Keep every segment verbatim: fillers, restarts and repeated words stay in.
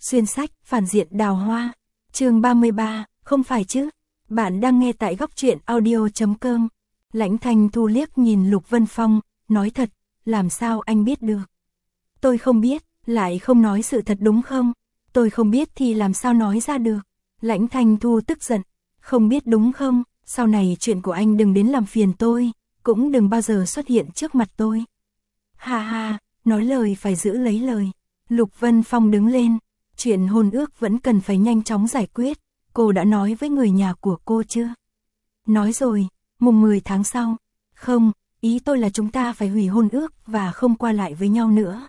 Xuyên sách, phản diện đào hoa. Chương ba mươi ba, không phải chứ? Bạn đang nghe tại góc truyện audio chấm com. Lãnh Thanh Thu liếc nhìn Lục Vân Phong, nói thật, làm sao anh biết được? Tôi không biết, lại không nói sự thật đúng không? Tôi không biết thì làm sao nói ra được? Lãnh Thanh Thu tức giận, không biết đúng không? Sau này chuyện của anh đừng đến làm phiền tôi, cũng đừng bao giờ xuất hiện trước mặt tôi. Ha ha, nói lời phải giữ lấy lời. Lục Vân Phong đứng lên, chuyện hôn ước vẫn cần phải nhanh chóng giải quyết. Cô đã nói với người nhà của cô chưa? Nói rồi, mùng mười tháng sau. Không, ý tôi là chúng ta phải hủy hôn ước và không qua lại với nhau nữa.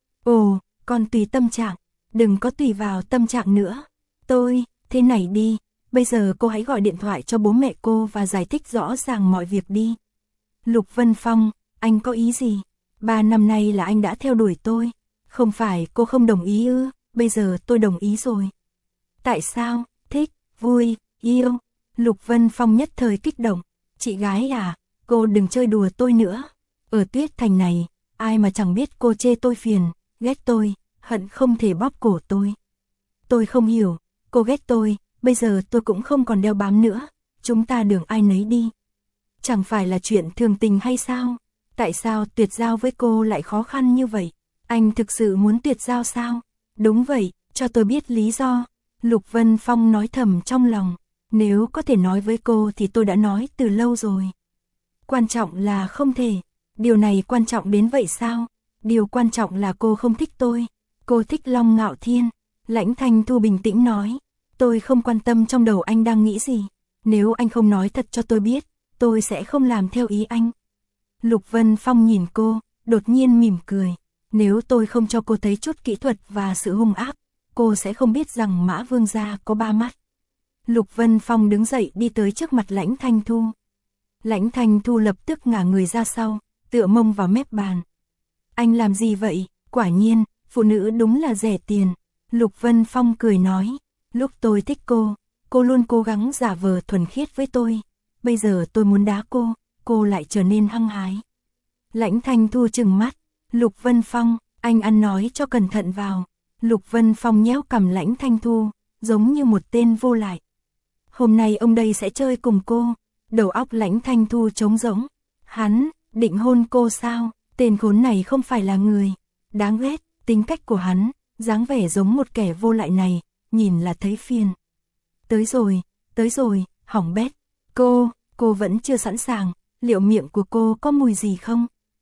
Ồ, còn tùy tâm trạng, đừng có tùy vào tâm trạng nữa. Tôi, thế này đi, bây giờ cô hãy gọi điện thoại cho bố mẹ cô và giải thích rõ ràng mọi việc đi. Lục Vân Phong, anh có ý gì? Ba năm nay là anh đã theo đuổi tôi. Không phải cô không đồng ý ư? Bây giờ tôi đồng ý rồi. Tại sao? Thích, vui, yêu. Lục Vân Phong nhất thời kích động. Chị gái à, cô đừng chơi đùa tôi nữa. Ở Tuyết Thành này, ai mà chẳng biết cô chê tôi phiền, ghét tôi, hận không thể bóp cổ tôi. Tôi không hiểu, cô ghét tôi, bây giờ tôi cũng không còn đeo bám nữa. Chúng ta đường ai nấy đi. Chẳng phải là chuyện thường tình hay sao? Tại sao tuyệt giao với cô lại khó khăn như vậy? Anh thực sự muốn tuyệt giao sao? Đúng vậy, cho tôi biết lý do. Lục Vân Phong nói thầm trong lòng. Nếu có thể nói với cô thì tôi đã nói từ lâu rồi. Quan trọng là không thể. Điều này quan trọng đến vậy sao? Điều quan trọng là cô không thích tôi. Cô thích Long Ngạo Thiên. Lãnh Thanh Thu bình tĩnh nói. Tôi không quan tâm trong đầu anh đang nghĩ gì. Nếu anh không nói thật cho tôi biết, tôi sẽ không làm theo ý anh. Lục Vân Phong nhìn cô, đột nhiên mỉm cười. Nếu tôi không cho cô thấy chút kỹ thuật và sự hung ác, cô sẽ không biết rằng Mã Vương gia có ba mắt. Lục Vân Phong đứng dậy đi tới trước mặt Lãnh Thanh Thu. Lãnh Thanh Thu lập tức ngả người ra sau, tựa mông vào mép bàn. Anh làm gì vậy? Quả nhiên, phụ nữ đúng là rẻ tiền. Lục Vân Phong cười nói. Lúc tôi thích cô, cô luôn cố gắng giả vờ thuần khiết với tôi. Bây giờ tôi muốn đá cô, cô lại trở nên hăng hái. Lãnh Thanh Thu trừng mắt. Lục Vân Phong, anh ăn nói cho cẩn thận vào. Lục Vân Phong nhéo cằm Lãnh Thanh Thu, giống như một tên vô lại. Hôm nay ông đây sẽ chơi cùng cô. Đầu óc Lãnh Thanh Thu trống rỗng. Hắn, định hôn cô sao? Tên khốn này không phải là người. Đáng ghét, tính cách của hắn, dáng vẻ giống một kẻ vô lại này, nhìn là thấy phiền. Tới rồi, tới rồi, hỏng bét. Cô, cô vẫn chưa sẵn sàng, liệu miệng của cô có mùi gì không?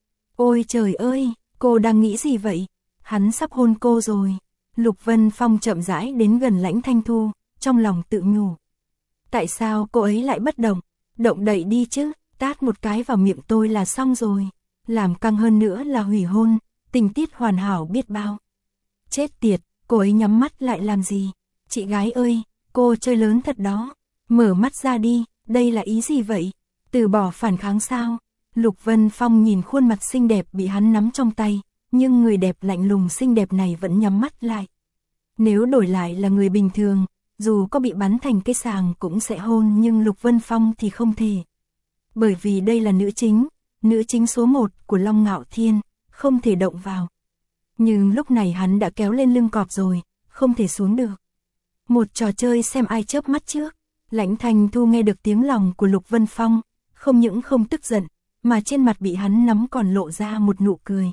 Ôi trời ơi, cô đang nghĩ gì vậy? Hắn sắp hôn cô rồi. Lục Vân Phong chậm rãi đến gần Lãnh Thanh Thu, trong lòng tự nhủ. Tại sao cô ấy lại bất động? Động đậy đi chứ, tát một cái vào miệng tôi là xong rồi. Làm căng hơn nữa là hủy hôn, tình tiết hoàn hảo biết bao. Chết tiệt, cô ấy nhắm mắt lại làm gì? Chị gái ơi, cô chơi lớn thật đó. Mở mắt ra đi, đây là ý gì vậy? Từ bỏ phản kháng sao? Lục Vân Phong nhìn khuôn mặt xinh đẹp bị hắn nắm trong tay, nhưng người đẹp lạnh lùng xinh đẹp này vẫn nhắm mắt lại. Nếu đổi lại là người bình thường, dù có bị bắn thành cái sàng cũng sẽ hôn, nhưng Lục Vân Phong thì không thể. Bởi vì đây là nữ chính, nữ chính số một của Long Ngạo Thiên, không thể động vào. Nhưng lúc này hắn đã kéo lên lưng cọp rồi, không thể xuống được. Một trò chơi xem ai chớp mắt trước. Lãnh Thanh Thu nghe được tiếng lòng của Lục Vân Phong, không những không tức giận, mà trên mặt bị hắn nắm còn lộ ra một nụ cười.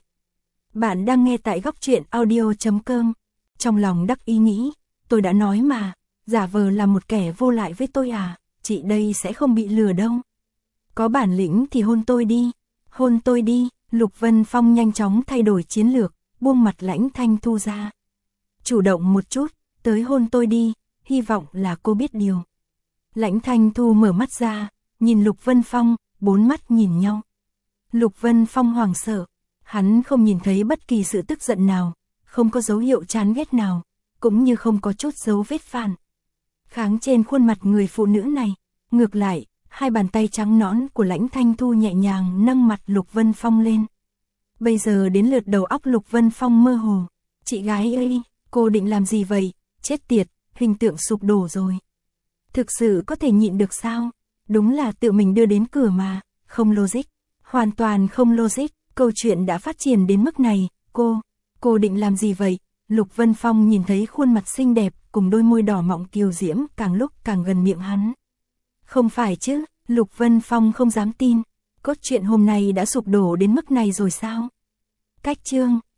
Bạn đang nghe tại góc truyện audio chấm com. Trong lòng đắc ý nghĩ, tôi đã nói mà, giả vờ là một kẻ vô lại với tôi à, chị đây sẽ không bị lừa đâu. Có bản lĩnh thì hôn tôi đi, hôn tôi đi. Lục Vân Phong nhanh chóng thay đổi chiến lược, buông mặt Lãnh Thanh Thu ra. Chủ động một chút, tới hôn tôi đi, hy vọng là cô biết điều. Lãnh Thanh Thu mở mắt ra, nhìn Lục Vân Phong, bốn mắt nhìn nhau. Lục Vân Phong hoảng sợ, hắn không nhìn thấy bất kỳ sự tức giận nào, không có dấu hiệu chán ghét nào, cũng như không có chút dấu vết phản kháng trên khuôn mặt người phụ nữ này. Ngược lại, hai bàn tay trắng nõn của Lãnh Thanh Thu nhẹ nhàng nâng mặt Lục Vân Phong lên. Bây giờ đến lượt đầu óc Lục Vân Phong mơ hồ. Chị gái ơi, cô định làm gì vậy? Chết tiệt, hình tượng sụp đổ rồi. Thực sự có thể nhịn được sao? Đúng là tự mình đưa đến cửa mà, không logic, hoàn toàn không logic. Câu chuyện đã phát triển đến mức này, cô, cô định làm gì vậy? Lục Vân Phong nhìn thấy khuôn mặt xinh đẹp cùng đôi môi đỏ mọng kiều diễm càng lúc càng gần miệng hắn. Không phải chứ, Lục Vân Phong không dám tin. Cốt truyện hôm nay đã sụp đổ đến mức này rồi sao? Cách chương